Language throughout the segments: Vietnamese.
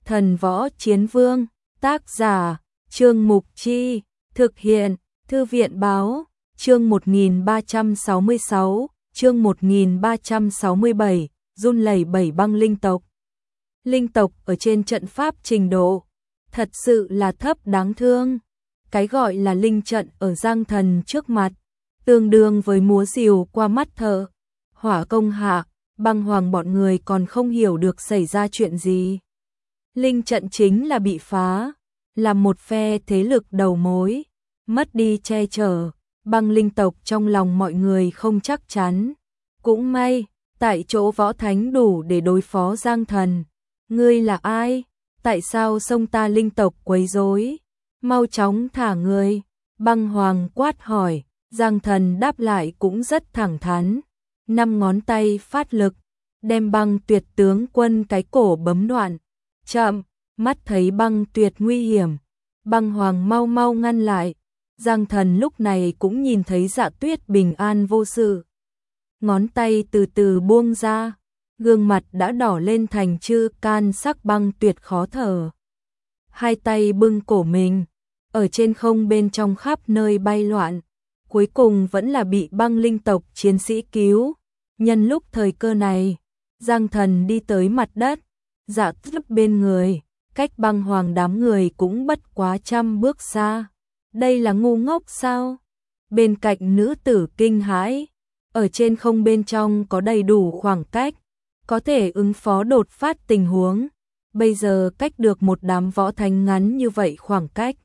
Thần Võ Chiến Vương, tác giả, Trương Mục Chi, thực hiện, Thư viện Báo, chương 1366, chương 1367, run lẩy bẩy băng linh tộc. Linh tộc ở trên trận pháp trình độ, thật sự là thấp đáng thương. Cái gọi là linh trận ở Giang Thần trước mặt, tương đương với múa rìu qua mắt thợ. Hỏa Công hạ, Băng Hoàng bọn người còn không hiểu được xảy ra chuyện gì. Linh trận chính là bị phá, là một phe thế lực đầu mối, mất đi che chở, băng linh tộc trong lòng mọi người không chắc chắn. Cũng may, tại chỗ võ thánh đủ để đối phó Giang Thần. Ngươi là ai? Tại sao xông ta linh tộc quấy rối? Mau chóng thả người. Băng Hoàng quát hỏi, Giang Thần đáp lại cũng rất thẳng thắn. 5 ngón tay phát lực, đem Băng Tuyệt tướng quân cái cổ bấm đoạn. Chậm, mắt thấy Băng Tuyệt nguy hiểm, Băng Hoàng mau mau ngăn lại. Giang Thần lúc này cũng nhìn thấy Dạ Tuyết bình an vô sự. Ngón tay từ từ buông ra, gương mặt đã đỏ lên thành chữ can sắc. Băng Tuyệt khó thở. Hai tay bưng cổ mình, ở trên không bên trong khắp nơi bay loạn. Cuối cùng vẫn là bị băng linh tộc chiến sĩ cứu. Nhân lúc thời cơ này, Giang Thần đi tới mặt đất, Dạ Tuyết bên người, cách Băng Hoàng đám người cũng bất quá 100 bước xa. Đây là ngu ngốc sao? Bên cạnh nữ tử kinh hãi, ở trên không bên trong có đầy đủ khoảng cách, có thể ứng phó đột phát tình huống. Bây giờ cách được một đám võ thánh ngắn như vậy khoảng cách,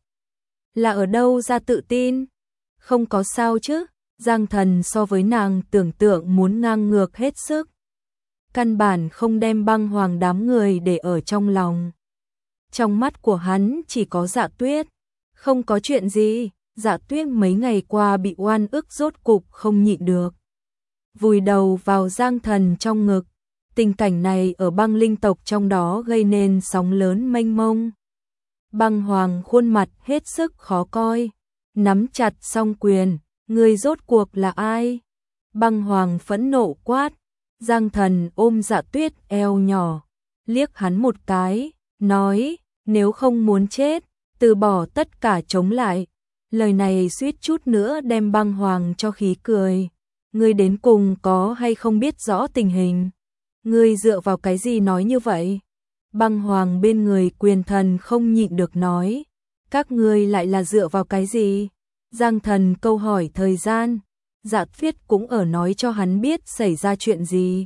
là ở đâu ra tự tin? Không có sao chứ? Giang Thần so với nàng tưởng tượng muốn ngang ngược hết sức. Căn bản không đem Băng Hoàng đám người để ở trong lòng. Trong mắt của hắn chỉ có Dạ Tuyết. Không có chuyện gì, Dạ Tuyết mấy ngày qua bị oan ức rốt cục không nhịn được, vùi đầu vào Giang Thần trong ngực. Tình cảnh này ở băng linh tộc trong đó gây nên sóng lớn mênh mông. Băng Hoàng khuôn mặt hết sức khó coi, nắm chặt song quyền, người rốt cuộc là ai? Băng Hoàng phẫn nộ quát. Giang Thần ôm Dạ Tuyết eo nhỏ, liếc hắn một cái, nói, nếu không muốn chết, từ bỏ tất cả chống lại. Lời này suýt chút nữa đem Băng Hoàng cho khí cười. Ngươi đến cùng có hay không biết rõ tình hình? Ngươi dựa vào cái gì nói như vậy? Băng Hoàng bên người Quyền Thần không nhịn được nói, các ngươi lại là dựa vào cái gì? Giang Thần câu hỏi thời gian, Dạ Tuyết cũng ở nói cho hắn biết xảy ra chuyện gì.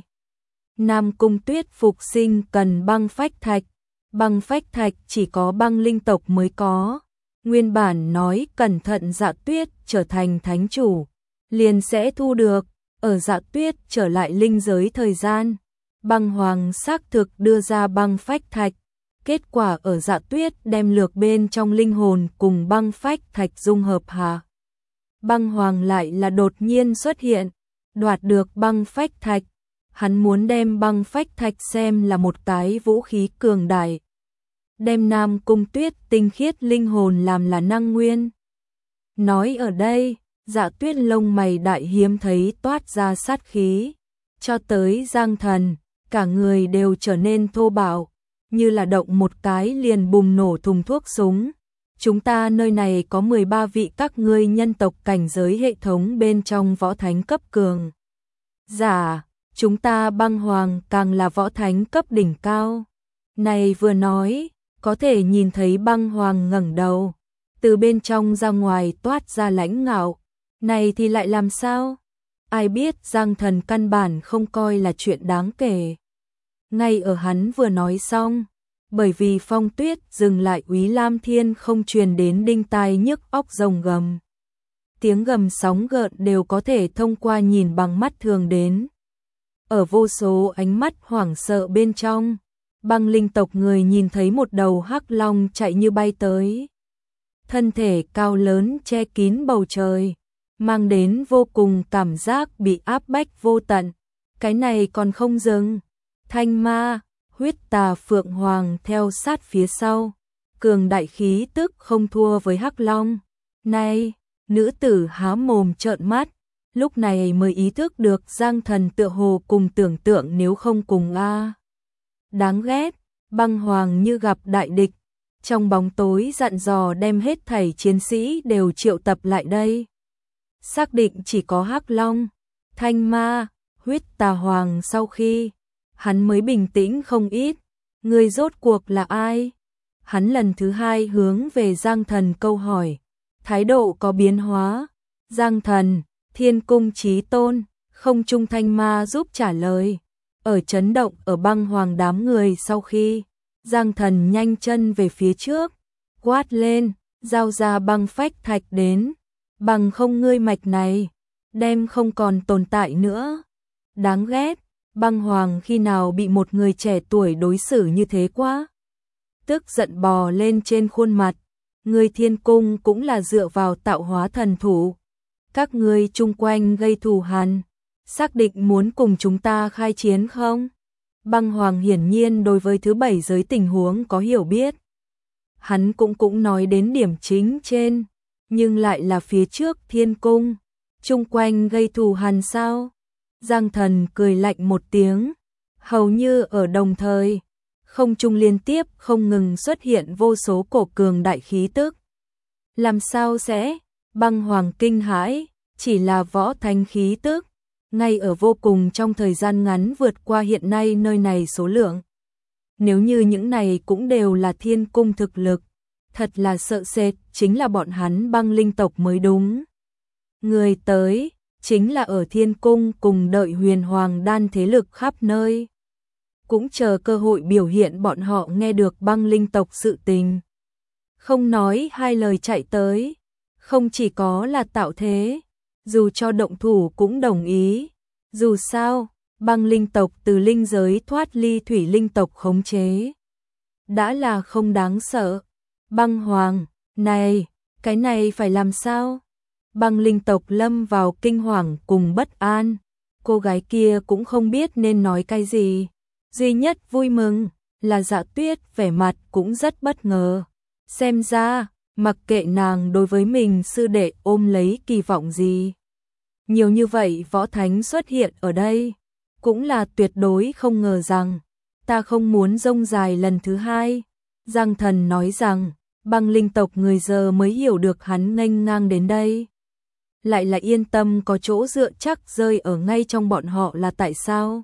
Nam Cung Tuyết phục sinh cần băng phách thạch. Băng phách thạch chỉ có băng linh tộc mới có. Nguyên bản nói cẩn thận Dạ Tuyết trở thành thánh chủ, liền sẽ thu được. Ở Dạ Tuyết trở lại linh giới thời gian, Băng Hoàng xác thực đưa ra băng phách thạch. Kết quả ở Dạ Tuyết đem lược bên trong linh hồn cùng băng phách thạch dung hợp hạ, Băng Hoàng lại là đột nhiên xuất hiện, đoạt được băng phách thạch. Hắn muốn đem băng phách thạch xem là một cái vũ khí cường đại, đem Nam Cung Tuyết tinh khiết linh hồn làm là năng nguyên. Nói ở đây, Dạ Tuyết lông mày đại hiếm thấy toát ra sát khí, cho tới Giang Thần, cả người đều trở nên thô bạo, như là động một cái liền bùng nổ thùng thuốc súng. Chúng ta nơi này có 13 vị các ngươi nhân tộc cảnh giới hệ thống bên trong võ thánh cấp cường giả, chúng ta Băng Hoàng càng là võ thánh cấp đỉnh cao. Này vừa nói, có thể nhìn thấy Băng Hoàng ngẩng đầu, từ bên trong ra ngoài toát ra lãnh ngạo. Này thì lại làm sao? Ai biết Giang Thần căn bản không coi là chuyện đáng kể. Ngay ở hắn vừa nói xong, bởi vì phong tuyết dừng lại, Úy Lam Thiên không truyền đến đinh tai nhức óc rồng gầm. Tiếng gầm sóng gợn đều có thể thông qua nhìn bằng mắt thường đến. Ở vô số ánh mắt hoảng sợ bên trong, băng linh tộc người nhìn thấy một đầu hắc long chạy như bay tới. Thân thể cao lớn che kín bầu trời, mang đến vô cùng cảm giác bị áp bách vô tận. Cái này còn không dừng, Thanh Ma, Huyết Tà Phượng Hoàng theo sát phía sau, cường đại khí tức không thua với hắc long. Này, nữ tử há mồm trợn mắt, lúc này mới ý thức được Giang Thần tựa hồ cùng tưởng tượng nếu không cùng a. Đáng ghét, Băng Hoàng như gặp đại địch, trong bóng tối dặn dò đem hết thảy chiến sĩ đều triệu tập lại đây. Xác định chỉ có Hắc Long, Thanh Ma, Huyết Tà Hoàng sau khi hắn mới bình tĩnh không ít. Người rốt cuộc là ai? Hắn lần thứ hai hướng về Giang Thần câu hỏi, thái độ có biến hóa. Giang Thần, Thiên Cung Chí Tôn, Không Trung Thanh Ma giúp trả lời. Ở chấn động ở Băng Hoàng đám người sau khi Giang Thần nhanh chân về phía trước, quát lên, giao ra băng phách thạch đến, bằng không ngươi mạch này, đem không còn tồn tại nữa. Đáng ghét, Băng Hoàng khi nào bị một người trẻ tuổi đối xử như thế quá. Tức giận bò lên trên khuôn mặt, người Thiên Cung cũng là dựa vào tạo hóa thần thủ. Các ngươi chung quanh gây thù hằn, xác định muốn cùng chúng ta khai chiến không? Băng Hoàng hiển nhiên đối với thứ bảy giới tình huống có hiểu biết. Hắn cũng nói đến điểm chính trên, nhưng lại là phía trước Thiên Cung, chung quanh gây thù hằn sao? Giang Thần cười lạnh một tiếng, hầu như ở đồng thời, không trung liên tiếp không ngừng xuất hiện vô số cổ cường đại khí tức. Làm sao sẽ? Băng Hoàng kinh hãi, chỉ là võ thánh khí tức, ngay ở vô cùng trong thời gian ngắn vượt qua hiện nay nơi này số lượng. Nếu như những này cũng đều là Thiên Cung thực lực, thật là sợ sệt, chính là bọn hắn băng linh tộc mới đúng. Người tới, chính là ở Thiên Cung cùng đợi Huyền Hoàng đan thế lực khắp nơi. Cũng chờ cơ hội biểu hiện bọn họ nghe được băng linh tộc sự tình. Không nói hai lời chạy tới, không chỉ có là tạo thế, dù cho động thủ cũng đồng ý. Dù sao, băng linh tộc từ linh giới thoát ly thủy linh tộc khống chế, đã là không đáng sợ. Băng Hoàng, này, cái này phải làm sao? Băng linh tộc lâm vào kinh hoàng cùng bất an, cô gái kia cũng không biết nên nói cái gì. Duy nhất vui mừng là Dạ Tuyết vẻ mặt cũng rất bất ngờ. Xem ra, mặc kệ nàng đối với mình sư đệ ôm lấy kỳ vọng gì, nhiều như vậy võ thánh xuất hiện ở đây, cũng là tuyệt đối không ngờ rằng, ta không muốn rông dài lần thứ hai. Giang Thần nói rằng, băng linh tộc người giờ mới hiểu được hắn nghênh ngang đến đây. Lại là yên tâm có chỗ dựa chắc rơi ở ngay trong bọn họ là tại sao?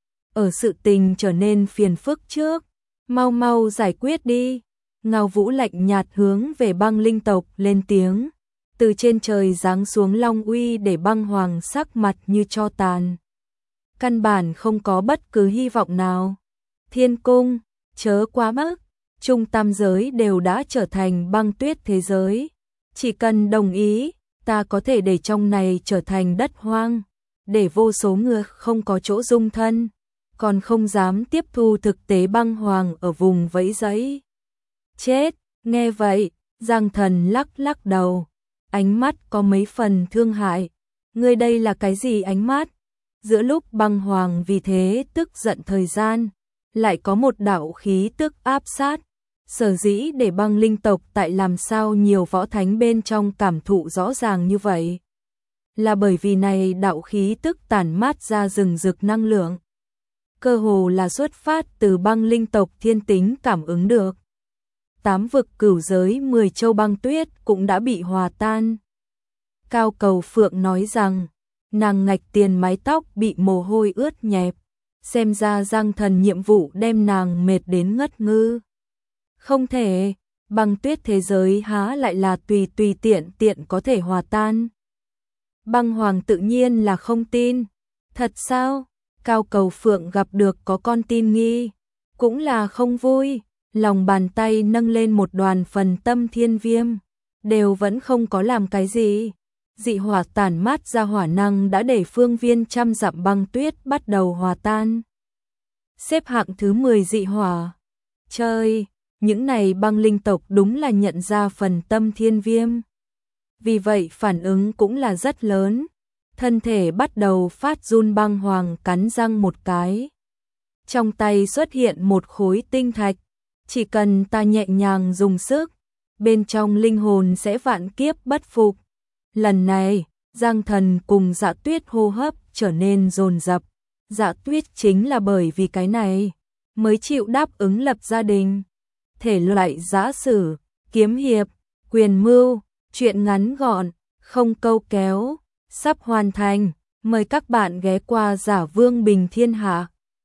Ở sự tình trở nên phiền phức trước, mau mau giải quyết đi. Ngao Vũ lạnh nhạt hướng về băng linh tộc lên tiếng. Từ trên trời giáng xuống long uy để Băng Hoàng sắc mặt như tro tàn. Căn bản không có bất cứ hy vọng nào. Thiên Cung, chớ quá mức, trung tam giới đều đã trở thành băng tuyết thế giới. Chỉ cần đồng ý, ta có thể để trong này trở thành đất hoang, để vô số người không có chỗ dung thân, còn không dám tiếp thu thực tế Băng Hoàng ở vùng vẫy giấy. Chết, nghe vậy, Giang Thần lắc lắc đầu, ánh mắt có mấy phần thương hại. Ngươi đây là cái gì ánh mắt? Giữa lúc Băng Hoàng vì thế tức giận thời gian, lại có một đạo khí tức áp sát. Sở dĩ để băng linh tộc tại làm sao nhiều võ thánh bên trong cảm thụ rõ ràng như vậy, là bởi vì này đạo khí tức tản mát ra rừng rực năng lượng. Cơ hồ là xuất phát từ băng linh tộc thiên tính cảm ứng được. 8 vực cửu giới 10 châu băng tuyết cũng đã bị hòa tan. Cao Cầu Phượng nói rằng, nàng ngạch tiền mái tóc bị mồ hôi ướt nhẹp, xem ra Giang Thần nhiệm vụ đem nàng mệt đến ngất ngư. Không thể, băng tuyết thế giới há lại là tùy tiện có thể hòa tan. Băng Hoàng tự nhiên là không tin. Thật sao? Cao Cầu Phượng gặp được có con tin nghi, cũng là không vui, lòng bàn tay nâng lên một đoàn phần tâm thiên viêm, đều vẫn không có làm cái gì. Dị hỏa tản mát ra hỏa năng đã để phương viên trăm dặm băng tuyết bắt đầu hòa tan. Xếp hạng thứ 10 dị hỏa. Chơi, những này băng linh tộc đúng là nhận ra phần tâm thiên viêm. Vì vậy phản ứng cũng là rất lớn. Thân thể bắt đầu phát run. Băng Hoàng cắn răng một cái. Trong tay xuất hiện một khối tinh thạch. Chỉ cần ta nhẹ nhàng dùng sức, bên trong linh hồn sẽ vạn kiếp bất phục. Lần này, Giang Thần cùng Dạ Tuyết hô hấp trở nên dồn dập. Dạ Tuyết chính là bởi vì cái này mới chịu đáp ứng lập gia đình. Thể loại giã sử, kiếm hiệp, quyền mưu, truyện ngắn gọn, không câu kéo, sắp hoàn thành. Mời các bạn ghé qua Giả Vương Bình Thiên Hạ.